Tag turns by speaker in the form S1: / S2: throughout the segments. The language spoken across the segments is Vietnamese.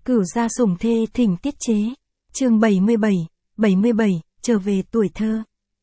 S1: Cửu gia sủng thê thỉnh tiết chế. Chương 77, trở về tuổi thơ.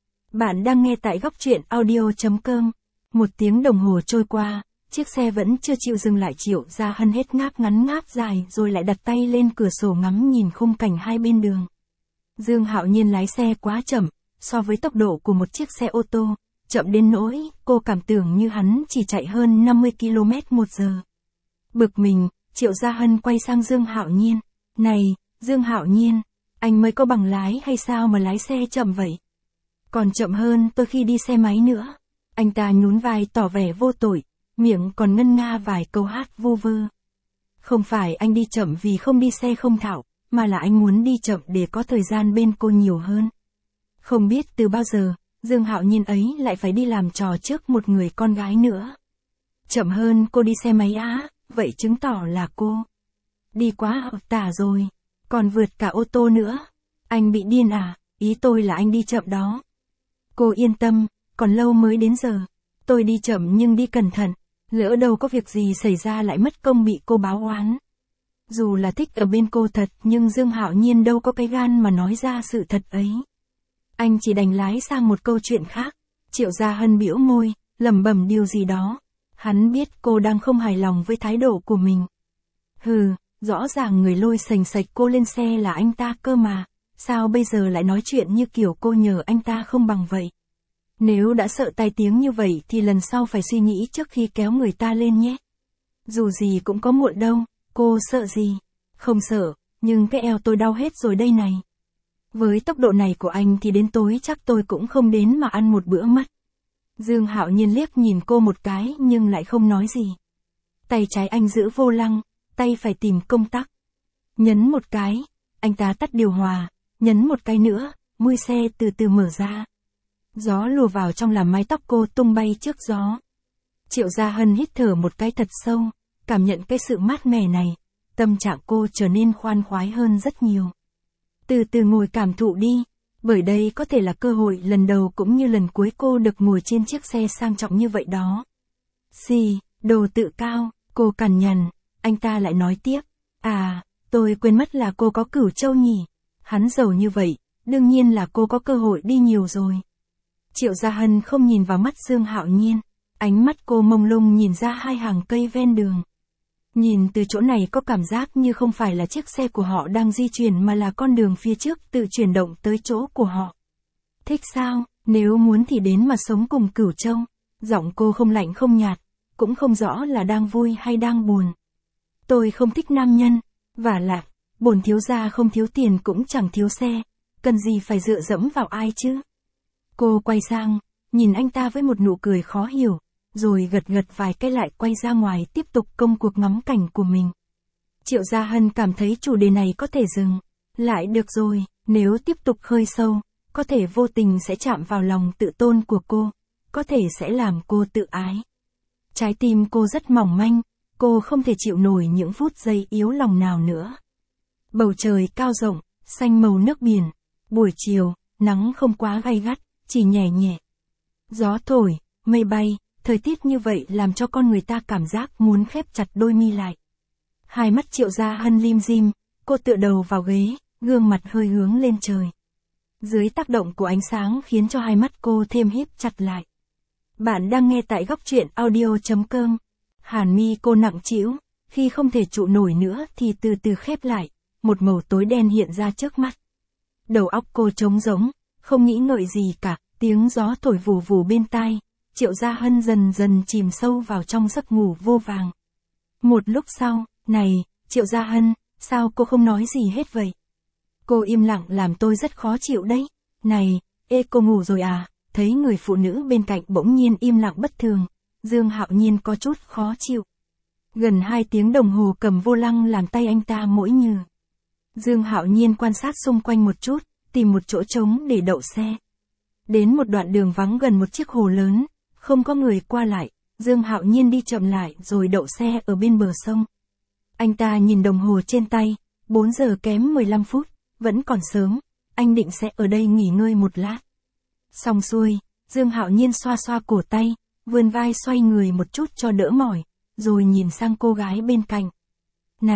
S1: Bạn đang nghe tại góc truyện audio.com. 1 tiếng đồng hồ trôi qua, chiếc xe vẫn chưa chịu dừng lại. Triệu Gia Hân hết ngáp ngắn ngáp dài rồi lại đặt tay lên cửa sổ ngắm nhìn khung cảnh hai bên đường. Dương Hạo Nhiên lái xe quá chậm, so với tốc độ của một chiếc xe ô tô, chậm đến nỗi cô cảm tưởng như hắn chỉ chạy hơn 50 km/h. Bực mình, Triệu Gia Hân quay sang Dương Hạo Nhiên. Này, Dương Hạo Nhiên, anh mới có bằng lái hay sao mà lái xe chậm vậy? Còn chậm hơn tôi khi đi xe máy nữa. Anh ta nhún vai tỏ vẻ vô tội, miệng còn ngân nga vài câu hát vu vơ. Không phải anh đi chậm vì không đi xe không thạo, mà là anh muốn đi chậm để có thời gian bên cô nhiều hơn. Không biết từ bao giờ, Dương Hạo Nhiên ấy lại phải đi làm trò trước một người con gái nữa. Chậm hơn cô đi xe máy á, vậy chứng tỏ là cô đi quá tả rồi, còn vượt cả ô tô nữa. Anh bị điên à, ý tôi là anh đi chậm đó. Cô yên tâm, còn lâu mới đến giờ. Tôi đi chậm nhưng đi cẩn thận, lỡ đâu có việc gì xảy ra lại mất công bị cô báo oán. Dù là thích ở bên cô thật nhưng Dương Hạo Nhiên đâu có cái gan mà nói ra sự thật ấy. Anh chỉ đành lái sang một câu chuyện khác. Triệu Gia Hân bĩu môi, lẩm bẩm điều gì đó. Hắn biết cô đang không hài lòng với thái độ của mình. Hừ, rõ ràng người lôi sành sạch cô lên xe là anh ta cơ mà. Sao bây giờ lại nói chuyện như kiểu cô nhờ anh ta không bằng vậy? Nếu đã sợ tai tiếng như vậy thì lần sau phải suy nghĩ trước khi kéo người ta lên nhé. Dù gì cũng có muộn đâu, cô sợ gì? Không sợ, nhưng cái eo tôi đau hết rồi đây này. Với tốc độ này của anh thì đến tối chắc tôi cũng không đến mà ăn một bữa mất. Dương Hạo Nhiên liếc nhìn cô một cái nhưng lại không nói gì. Tay trái anh giữ vô lăng, tay phải tìm công tắc. Nhấn một cái, anh ta tắt điều hòa, nhấn một cái nữa, mui xe từ từ mở ra. Gió lùa vào trong làm mái tóc cô tung bay trước gió. Triệu Gia Hân hít thở một cái thật sâu, cảm nhận cái sự mát mẻ này, tâm trạng cô trở nên khoan khoái hơn rất nhiều. Từ từ ngồi cảm thụ đi, bởi đây có thể là cơ hội lần đầu cũng như lần cuối cô được ngồi trên chiếc xe sang trọng như vậy đó. Xì, đồ tự cao, cô cằn nhằn, anh ta lại nói tiếp. À, tôi quên mất là cô có Cửu Châu nhỉ. Hắn giàu như vậy, đương nhiên là cô có cơ hội đi nhiều rồi. Triệu Gia Hân không nhìn vào mắt Dương Hạo Nhiên, ánh mắt cô mông lung nhìn ra hai hàng cây ven đường. Nhìn từ chỗ này có cảm giác như không phải là chiếc xe của họ đang di chuyển mà là con đường phía trước tự chuyển động tới chỗ của họ. Thích sao, nếu muốn thì đến mà sống cùng Cửu Châu. Giọng cô không lạnh không nhạt, cũng không rõ là đang vui hay đang buồn. Tôi không thích nam nhân, vả lại, bổn thiếu gia không thiếu tiền cũng chẳng thiếu xe, cần gì phải dựa dẫm vào ai chứ. Cô quay sang, nhìn anh ta với một nụ cười khó hiểu, rồi gật gật vài cái lại quay ra ngoài tiếp tục công cuộc ngắm cảnh của mình. Triệu Gia Hân cảm thấy chủ đề này có thể dừng lại được rồi, nếu tiếp tục khơi sâu, có thể vô tình sẽ chạm vào lòng tự tôn của cô, có thể sẽ làm cô tự ái. Trái tim cô rất mỏng manh, cô không thể chịu nổi những phút giây yếu lòng nào nữa. Bầu trời cao rộng, xanh màu nước biển, buổi chiều, nắng không quá gay gắt, chỉ nhẹ nhẹ. Gió thổi, mây bay, thời tiết như vậy làm cho con người ta cảm giác muốn khép chặt đôi mi lại. Hai mắt Triệu Gia Hân lim dim, cô tựa đầu vào ghế, gương mặt hơi hướng lên trời. Dưới tác động của ánh sáng khiến cho hai mắt cô thêm híp chặt lại. Bạn đang nghe tại góc truyện audio.com. Hàn mi cô nặng trĩu, khi không thể trụ nổi nữa thì từ từ khép lại, một màu tối đen hiện ra trước mắt. Đầu óc cô trống rỗng, không nghĩ ngợi gì cả, tiếng gió thổi vù vù bên tai. Triệu Gia Hân dần dần chìm sâu vào trong giấc ngủ vô vàng. Một lúc sau, này, Triệu Gia Hân, sao cô không nói gì hết vậy? Cô im lặng làm tôi rất khó chịu đấy. Này, cô ngủ rồi à? Thấy người phụ nữ bên cạnh bỗng nhiên im lặng bất thường, Dương Hạo Nhiên có chút khó chịu. Gần 2 tiếng đồng hồ cầm vô lăng làm tay anh ta mỗi nhừ. Dương Hạo Nhiên quan sát xung quanh một chút, tìm một chỗ trống để đậu xe. Đến một đoạn đường vắng gần một chiếc hồ lớn, không có người qua lại, Dương Hạo Nhiên đi chậm lại rồi đậu xe ở bên bờ sông. Anh ta nhìn đồng hồ trên tay, 4 giờ kém 15 phút, vẫn còn sớm, anh định sẽ ở đây nghỉ ngơi một lát. Xong xuôi, Dương Hạo Nhiên xoa xoa cổ tay, vươn vai xoay người một chút cho đỡ mỏi, rồi nhìn sang cô gái bên cạnh. Này,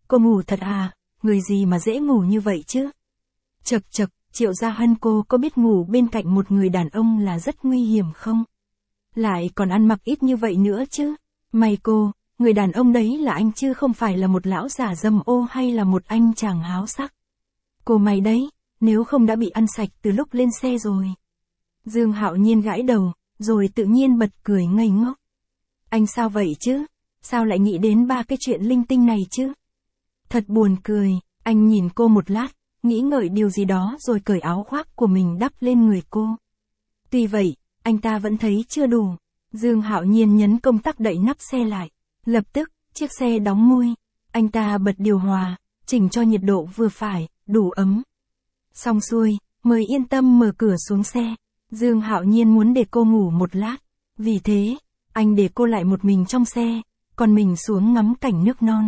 S1: cô ngủ thật à, người gì mà dễ ngủ như vậy chứ? Chậc chậc, Triệu Gia Hân cô có biết ngủ bên cạnh một người đàn ông là rất nguy hiểm không? Lại còn ăn mặc ít như vậy nữa chứ? May cô, người đàn ông đấy là anh chứ không phải là một lão già dâm ô hay là một anh chàng háo sắc. Cô may đấy, nếu không đã bị ăn sạch từ lúc lên xe rồi. Dương Hạo Nhiên gãi đầu, rồi tự nhiên bật cười ngây ngốc. Anh sao vậy chứ? Sao lại nghĩ đến ba cái chuyện linh tinh này chứ? Thật buồn cười, anh nhìn cô một lát, nghĩ ngợi điều gì đó rồi cởi áo khoác của mình đắp lên người cô. Tuy vậy, anh ta vẫn thấy chưa đủ. Dương Hạo Nhiên nhấn công tắc đậy nắp xe lại. Lập tức, chiếc xe đóng mui. Anh ta bật điều hòa, chỉnh cho nhiệt độ vừa phải, đủ ấm. Xong xuôi, mới yên tâm mở cửa xuống xe. Dương Hạo Nhiên muốn để cô ngủ một lát. Vì thế, anh để cô lại một mình trong xe, còn mình xuống ngắm cảnh nước non.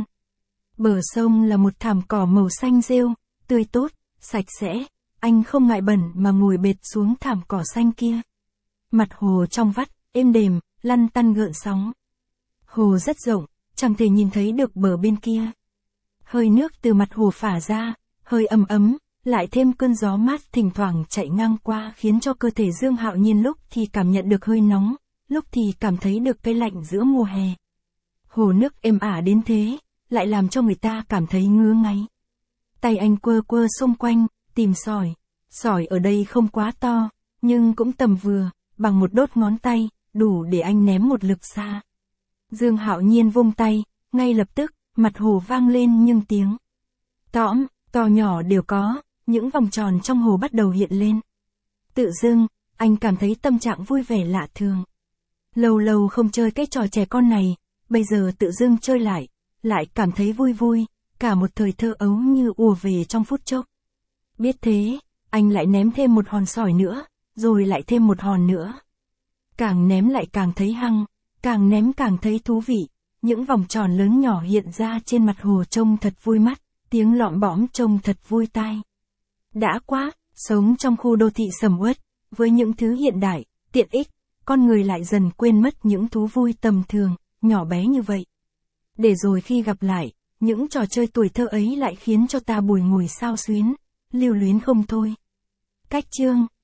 S1: Bờ sông là một thảm cỏ màu xanh rêu, tươi tốt, sạch sẽ. Anh không ngại bẩn mà ngồi bệt xuống thảm cỏ xanh kia. Mặt hồ trong vắt, êm đềm, lăn tăn gợn sóng. Hồ rất rộng, chẳng thể nhìn thấy được bờ bên kia. Hơi nước từ mặt hồ phả ra, hơi ấm ấm, lại thêm cơn gió mát thỉnh thoảng chạy ngang qua khiến cho cơ thể Dương Hạo Nhiên lúc thì cảm nhận được hơi nóng, lúc thì cảm thấy được cái lạnh giữa mùa hè. Hồ nước êm ả đến thế, lại làm cho người ta cảm thấy ngứa ngáy. Tay anh quơ quơ xung quanh, tìm sỏi. Sỏi ở đây không quá to, nhưng cũng tầm vừa, bằng một đốt ngón tay, đủ để anh ném một lực xa. Dương Hạo Nhiên vung tay, ngay lập tức, mặt hồ vang lên những tiếng tõm, to nhỏ đều có, những vòng tròn trong hồ bắt đầu hiện lên. Tự dưng, anh cảm thấy tâm trạng vui vẻ lạ thường. Lâu lâu không chơi cái trò trẻ con này, bây giờ tự dưng chơi lại cảm thấy vui vui, cả một thời thơ ấu như ùa về trong phút chốc. Biết thế, anh lại ném thêm một hòn sỏi nữa, rồi lại thêm một hòn nữa. Càng ném lại càng thấy hăng, càng ném càng thấy thú vị, những vòng tròn lớn nhỏ hiện ra trên mặt hồ trông thật vui mắt, tiếng lọm bõm trông thật vui tai. Đã quá, sống trong khu đô thị sầm uất, với những thứ hiện đại, tiện ích, con người lại dần quên mất những thú vui tầm thường, nhỏ bé như vậy. Để rồi khi gặp lại, những trò chơi tuổi thơ ấy lại khiến cho ta bùi ngùi xao xuyến, lưu luyến không thôi. Cách chương